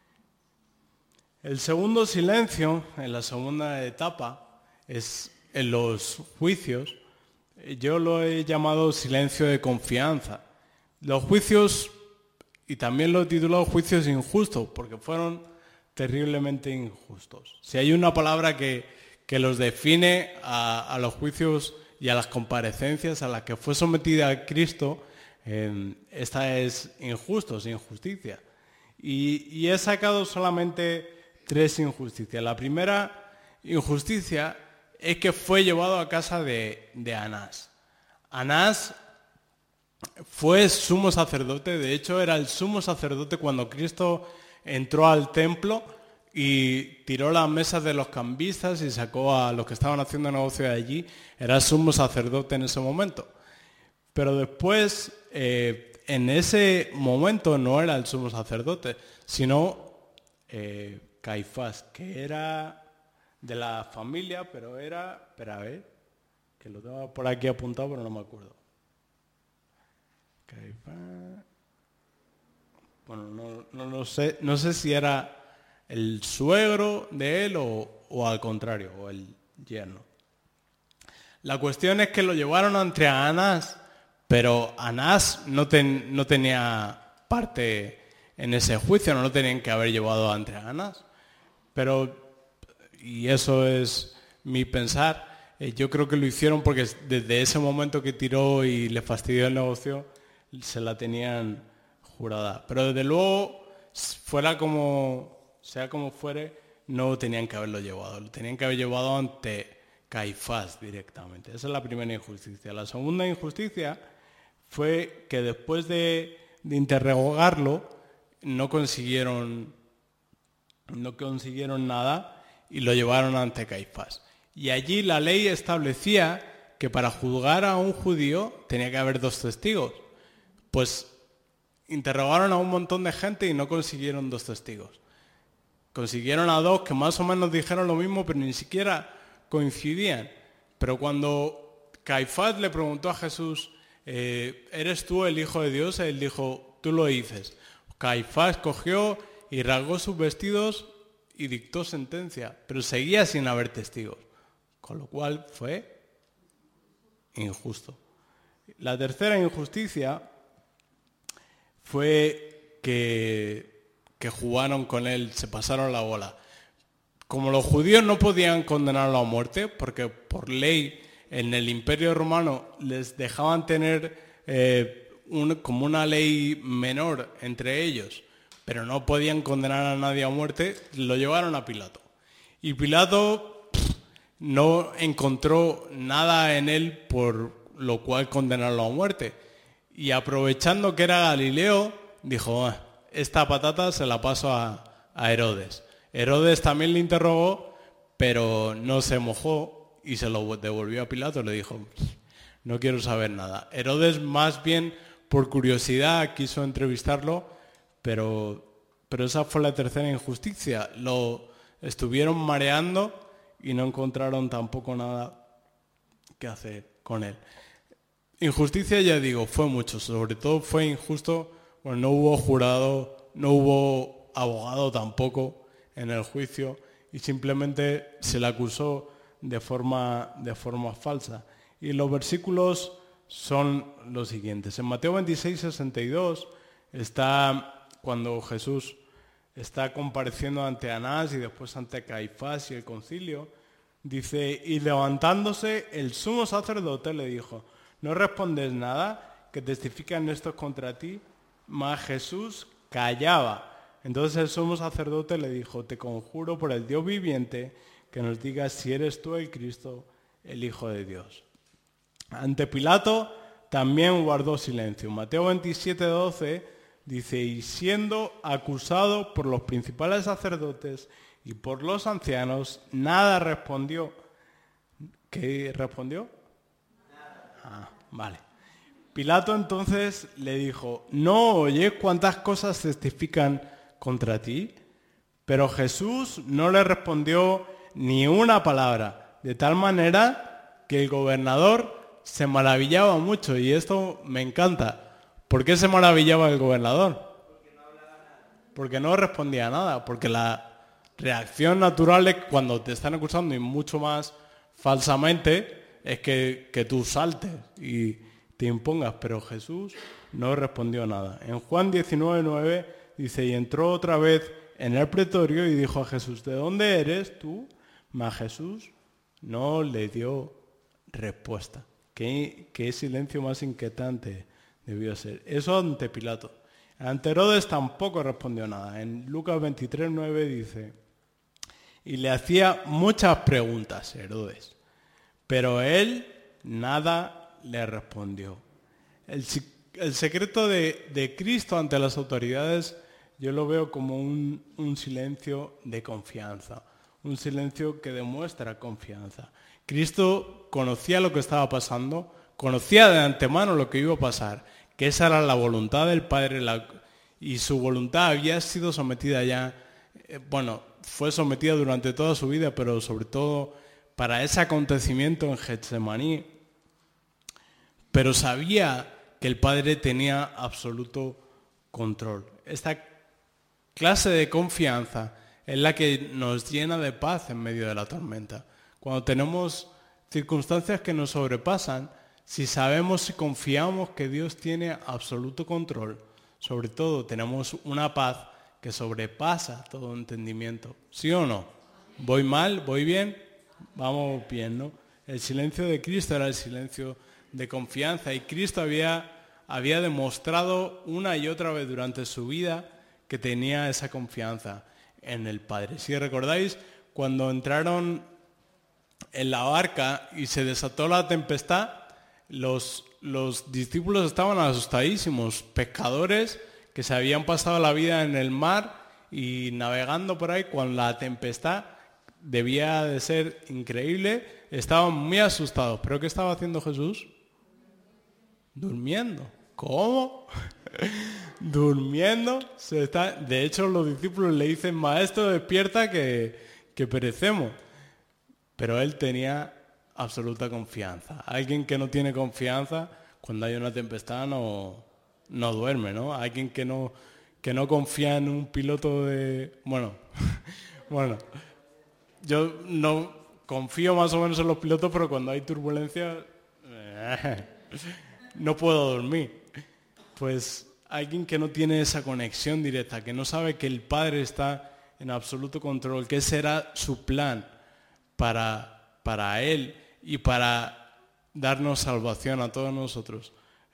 El segundo silencio, en la segunda etapa, es en los juicios. Yo lo he llamado silencio de confianza. Los juicios, y también lo he titulado juicios injustos, porque fueron terriblemente injustos. Si hay una palabra que los define a los juicios y a las comparecencias a las que fue sometida Cristo, esta es injustos, injusticia. Y he sacado solamente 3 injusticias. La primera injusticia es que fue llevado a casa de Anás. Anás fue sumo sacerdote, de hecho era el sumo sacerdote cuando Cristo entró al templo y tiró las mesas de los cambistas y sacó a los que estaban haciendo negocio de allí. Era sumo sacerdote en ese momento. Pero después, en ese momento no era el sumo sacerdote, sino Caifás, que era de la familia, pero era, espera a ver, que lo tengo por aquí apuntado, pero no me acuerdo. Caifás, bueno, no sé si era el suegro de él o al contrario, o el yerno. La cuestión es que lo llevaron ante Anás, pero Anás no tenía parte en ese juicio, no lo tenían que haber llevado ante Anás. Y eso es mi pensar, yo creo que lo hicieron porque desde ese momento que tiró y le fastidió el negocio, se la tenían jurada. Pero desde luego, sea como fuere, no tenían que haberlo llevado. Lo tenían que haber llevado ante Caifás directamente. Esa es la primera injusticia. La segunda injusticia fue que después de interrogarlo, no consiguieron nada y lo llevaron ante Caifás. Y allí la ley establecía que para juzgar a un judío tenía que haber 2 testigos. Pues interrogaron a un montón de gente y no consiguieron 2 testigos. Consiguieron a 2 que más o menos dijeron lo mismo, pero ni siquiera coincidían. Pero cuando Caifás le preguntó a Jesús, ¿eres tú el Hijo de Dios? Él dijo, tú lo dices. Caifás cogió y rasgó sus vestidos y dictó sentencia, pero seguía sin haber testigos, con lo cual fue injusto. La tercera injusticia fue que jugaron con él, se pasaron la bola. Como los judíos no podían condenarlo a muerte, porque por ley en el Imperio Romano les dejaban tener como una ley menor entre ellos, pero no podían condenar a nadie a muerte, lo llevaron a Pilato. Y Pilato no encontró nada en él por lo cual condenarlo a muerte. Y aprovechando que era Galileo, dijo, esta patata se la paso a Herodes. Herodes también le interrogó, pero no se mojó y se lo devolvió a Pilato. Le dijo, no quiero saber nada. Herodes más bien por curiosidad quiso entrevistarlo, pero esa fue la tercera injusticia. Lo estuvieron mareando y no encontraron tampoco nada que hacer con él. Injusticia, ya digo, fue mucho. Sobre todo fue injusto, bueno, no hubo jurado, no hubo abogado tampoco en el juicio y simplemente se le acusó de forma falsa. Y los versículos son los siguientes. En Mateo 26, 62 está cuando Jesús está compareciendo ante Anás y después ante Caifás y el concilio. Dice, y levantándose el sumo sacerdote le dijo, ¿no respondes nada que testifican estos contra ti? Mas Jesús callaba. Entonces el sumo sacerdote le dijo, te conjuro por el Dios viviente que nos digas si eres tú el Cristo, el Hijo de Dios. Ante Pilato también guardó silencio. Mateo 27, 12 dice, y siendo acusado por los principales sacerdotes y por los ancianos, nada respondió. ¿Qué respondió? Nada. Vale. Pilato entonces le dijo, ¿no oyes cuántas cosas testifican contra ti? Pero Jesús no le respondió ni una palabra, de tal manera que el gobernador se maravillaba mucho, y esto me encanta. ¿Por qué se maravillaba el gobernador? Porque no respondía nada, porque la reacción natural es cuando te están acusando y mucho más falsamente es que tú saltes y te impongas, pero Jesús no respondió nada. En Juan 19, 9 dice, y entró otra vez en el pretorio y dijo a Jesús, ¿de dónde eres tú? Mas Jesús no le dio respuesta. ¿Qué silencio más inquietante debió ser? Eso ante Pilato. Ante Herodes tampoco respondió nada. En Lucas 23, 9 dice, y le hacía muchas preguntas Herodes, pero él nada le respondió. El secreto de Cristo ante las autoridades yo lo veo como un silencio de confianza, un silencio que demuestra confianza. Cristo conocía lo que estaba pasando, conocía de antemano lo que iba a pasar, que esa era la voluntad del Padre y su voluntad había sido sometida ya, fue sometida durante toda su vida, pero sobre todo para ese acontecimiento en Getsemaní. Pero sabía que el Padre tenía absoluto control. Esta clase de confianza es la que nos llena de paz en medio de la tormenta. Cuando tenemos circunstancias que nos sobrepasan, si sabemos y confiamos que Dios tiene absoluto control, sobre todo tenemos una paz que sobrepasa todo entendimiento. ¿Sí o no? ¿Voy mal? ¿Voy bien? Vamos bien, ¿no? El silencio de Cristo era el silencio de confianza y Cristo había demostrado una y otra vez durante su vida que tenía esa confianza en el Padre. Si recordáis, cuando entraron en la barca y se desató la tempestad, los discípulos estaban asustadísimos, pescadores que se habían pasado la vida en el mar y navegando por ahí, cuando la tempestad debía de ser increíble. Estaban muy asustados. ¿Pero qué estaba haciendo Jesús? Durmiendo. ¿Cómo? Durmiendo. De hecho, los discípulos le dicen, maestro, despierta que perecemos. Pero él tenía absoluta confianza. Alguien que no tiene confianza, cuando hay una tempestad no duerme, ¿no? Alguien que no confía en un piloto de... Bueno, yo no confío más o menos en los pilotos, pero cuando hay turbulencia no puedo dormir. Pues alguien que no tiene esa conexión directa, que no sabe que el Padre está en absoluto control, que ese era su plan para Él y para darnos salvación a todos nosotros,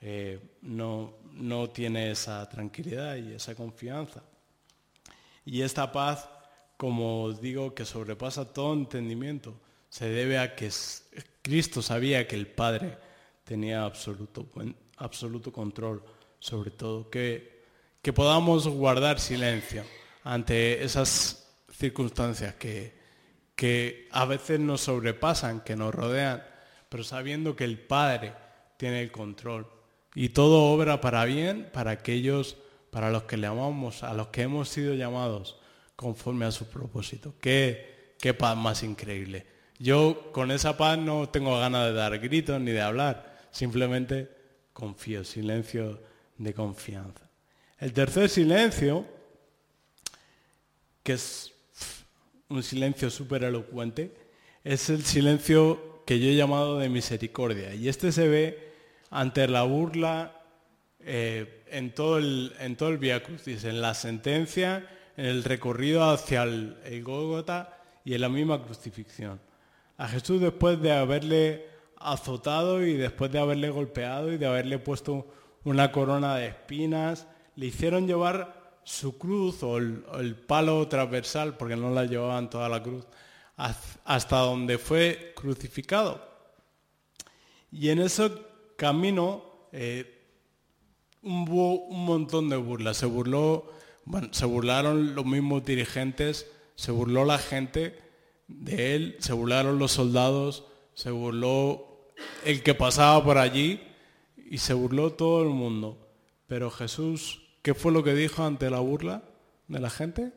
no tiene esa tranquilidad y esa confianza. Y esta paz, como os digo, que sobrepasa todo entendimiento, se debe a que Cristo sabía que el Padre tenía absoluto control sobre todo. Que podamos guardar silencio ante esas circunstancias que a veces nos sobrepasan, que nos rodean, pero sabiendo que el Padre tiene el control. Y todo obra para bien para aquellos, para los que le amamos, a los que hemos sido llamados conforme a su propósito. Qué paz más increíble. Yo con esa paz no tengo ganas de dar gritos ni de hablar, simplemente confío, silencio de confianza. El tercer silencio, que es un silencio súper elocuente, es el silencio que yo he llamado de misericordia. Y este se ve ante la burla en todo el Vía Crucis, en la sentencia, en el recorrido hacia el Gólgota y en la misma crucifixión. A Jesús, después de haberle azotado y después de haberle golpeado y de haberle puesto una corona de espinas, le hicieron llevar su cruz o el palo transversal, porque no la llevaban toda la cruz, hasta donde fue crucificado. Y en ese camino hubo un montón de burlas. Se burlaron los mismos dirigentes, se burló la gente de él, se burlaron los soldados, se burló el que pasaba por allí y se burló todo el mundo. Pero Jesús, ¿qué fue lo que dijo ante la burla de la gente?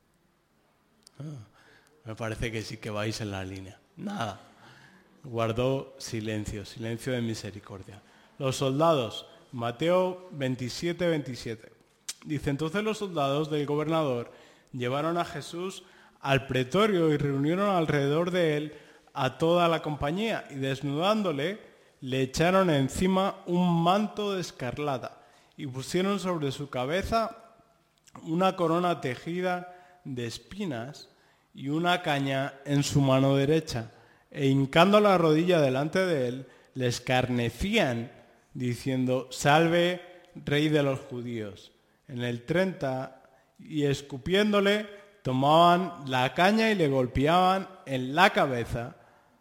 Me parece que sí que vais en la línea. Nada. Guardó silencio de misericordia. Los soldados, Mateo 27. Dice, entonces los soldados del gobernador llevaron a Jesús al pretorio y reunieron alrededor de él a toda la compañía y desnudándole le echaron encima un manto de escarlata y pusieron sobre su cabeza una corona tejida de espinas y una caña en su mano derecha, e hincando la rodilla delante de él le escarnecían diciendo, salve, rey de los judíos. En el 30, y escupiéndole tomaban la caña y le golpeaban en la cabeza.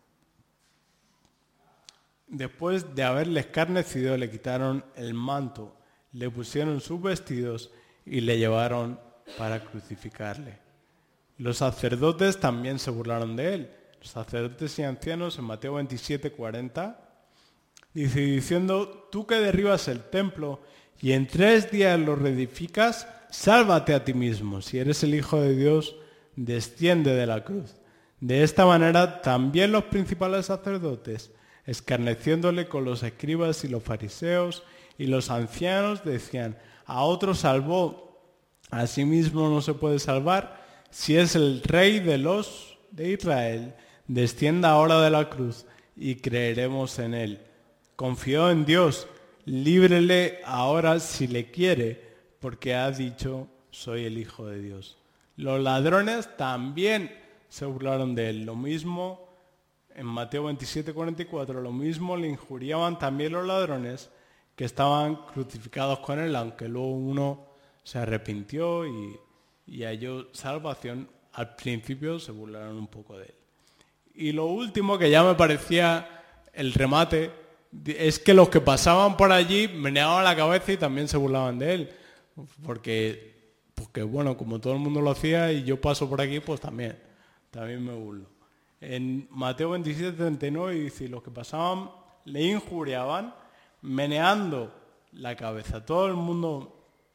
Después de haberle escarnecido, le quitaron el manto, le pusieron sus vestidos y le llevaron para crucificarle. Los sacerdotes también se burlaron de él. Los sacerdotes y ancianos en Mateo 27:40, dice, diciendo, tú que derribas el templo y en 3 días lo reedificas, sálvate a ti mismo. Si eres el Hijo de Dios, desciende de la cruz. De esta manera también los principales sacerdotes, escarneciéndole con los escribas y los fariseos y los ancianos, decían, a otro salvó, a sí mismo no se puede salvar. Si es el rey de Israel, descienda ahora de la cruz y creeremos en él. Confió en Dios, líbrele ahora si le quiere, porque ha dicho, soy el Hijo de Dios. Los ladrones también se burlaron de él. Lo mismo en Mateo 27:44, lo mismo le injuriaban también los ladrones que estaban crucificados con él, aunque luego uno se arrepintió y halló salvación. Al principio se burlaron un poco de él. Y lo último, que ya me parecía el remate, es que los que pasaban por allí meneaban la cabeza y también se burlaban de él. Porque bueno, como todo el mundo lo hacía y yo paso por aquí, pues también también me burlo. En Mateo 27:39 dice, los que pasaban le injuriaban meneando la cabeza. Todo el mundo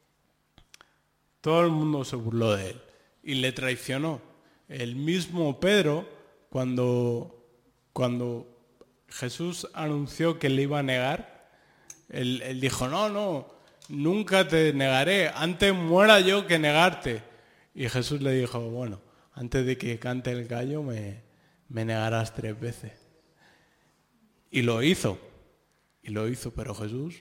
se burló de él y le traicionó. El mismo Pedro, cuando Jesús anunció que le iba a negar, él dijo, no, nunca te negaré, antes muera yo que negarte. Y Jesús le dijo, bueno, antes de que cante el gallo me negarás 3 veces. Y lo hizo, pero Jesús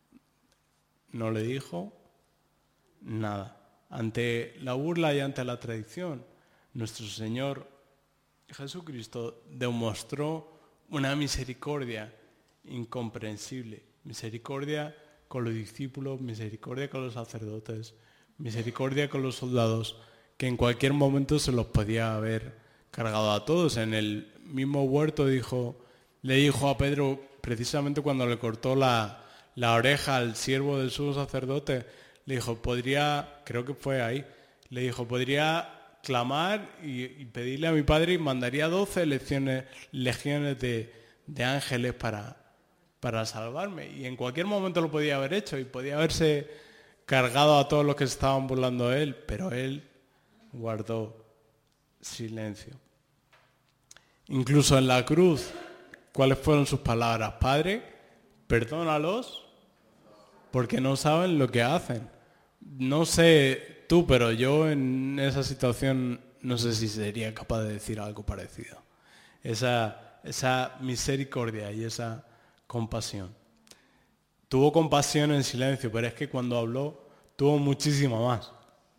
no le dijo nada. Ante la burla y ante la traición, nuestro Señor Jesucristo demostró una misericordia incomprensible. Misericordia con los discípulos, misericordia con los sacerdotes, misericordia con los soldados, que en cualquier momento se los podía haber cargado a todos. En el mismo huerto le dijo a Pedro, precisamente cuando le cortó la oreja al siervo del sumo sacerdote, le dijo, creo que fue ahí, le dijo, podría clamar y pedirle a mi padre y mandaría 12 legiones de ángeles para salvarme. Y en cualquier momento lo podía haber hecho y podía haberse cargado a todos los que se estaban burlando de él, pero él guardó silencio. Incluso en la cruz, ¿cuáles fueron sus palabras? Padre, perdónalos porque no saben lo que hacen. No sé tú, pero yo en esa situación no sé si sería capaz de decir algo parecido. Esa misericordia y esa compasión. Tuvo compasión en silencio, pero es que cuando habló tuvo muchísima más.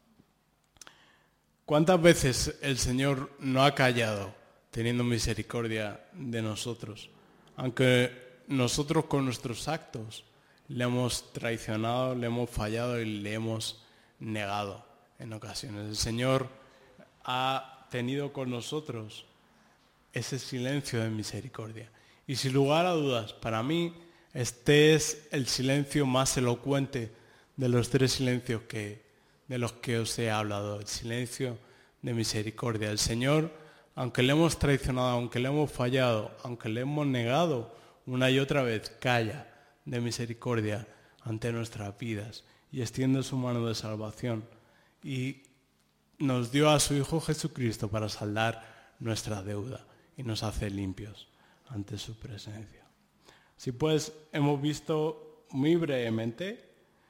¿Cuántas veces el Señor no ha callado teniendo misericordia de nosotros? Aunque nosotros con nuestros actos le hemos traicionado, le hemos fallado y le hemos negado en ocasiones. El Señor ha tenido con nosotros ese silencio de misericordia. Y sin lugar a dudas, para mí, este es el silencio más elocuente de los 3 silencios de los que os he hablado. El silencio de misericordia. El Señor, aunque le hemos traicionado, aunque le hemos fallado, aunque le hemos negado una y otra vez, calla de misericordia ante nuestras vidas y extiende su mano de salvación y nos dio a su Hijo Jesucristo para saldar nuestra deuda y nos hace limpios ante su presencia. Así pues, hemos visto muy brevemente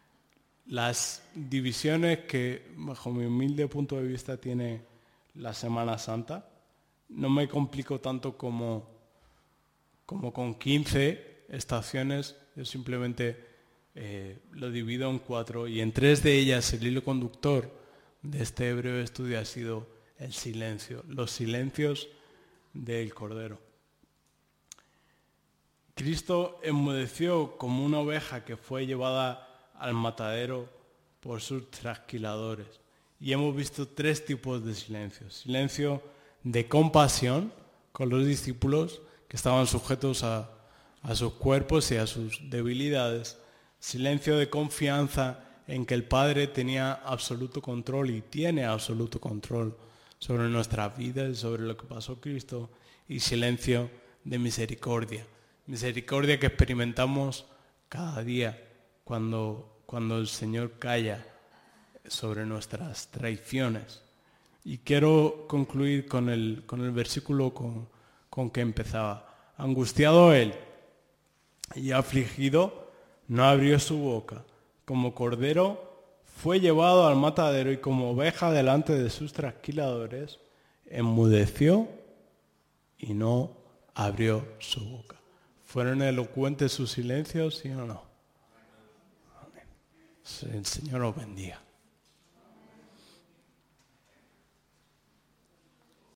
las divisiones que, bajo mi humilde punto de vista, tiene la Semana Santa. No me complico tanto como con 15 estaciones. Yo simplemente lo divido en 4 y en 3 de ellas el hilo conductor de este breve estudio ha sido el silencio, los silencios del Cordero. Cristo enmudeció como una oveja que fue llevada al matadero por sus trasquiladores. Y hemos visto 3 tipos de silencios. Silencio de compasión con los discípulos que estaban sujetos a sus cuerpos y a sus debilidades. Silencio de confianza en que el Padre tenía absoluto control y tiene absoluto control sobre nuestras vidas y sobre lo que pasó Cristo. Y silencio de misericordia. Misericordia que experimentamos cada día cuando el Señor calla sobre nuestras traiciones. Y quiero concluir con el versículo con que empezaba. Angustiado él y afligido, no abrió su boca. Como cordero fue llevado al matadero y como oveja delante de sus trasquiladores, enmudeció y no abrió su boca. ¿Fueron elocuentes sus silencios, sí o no? Amén. El Señor os bendiga.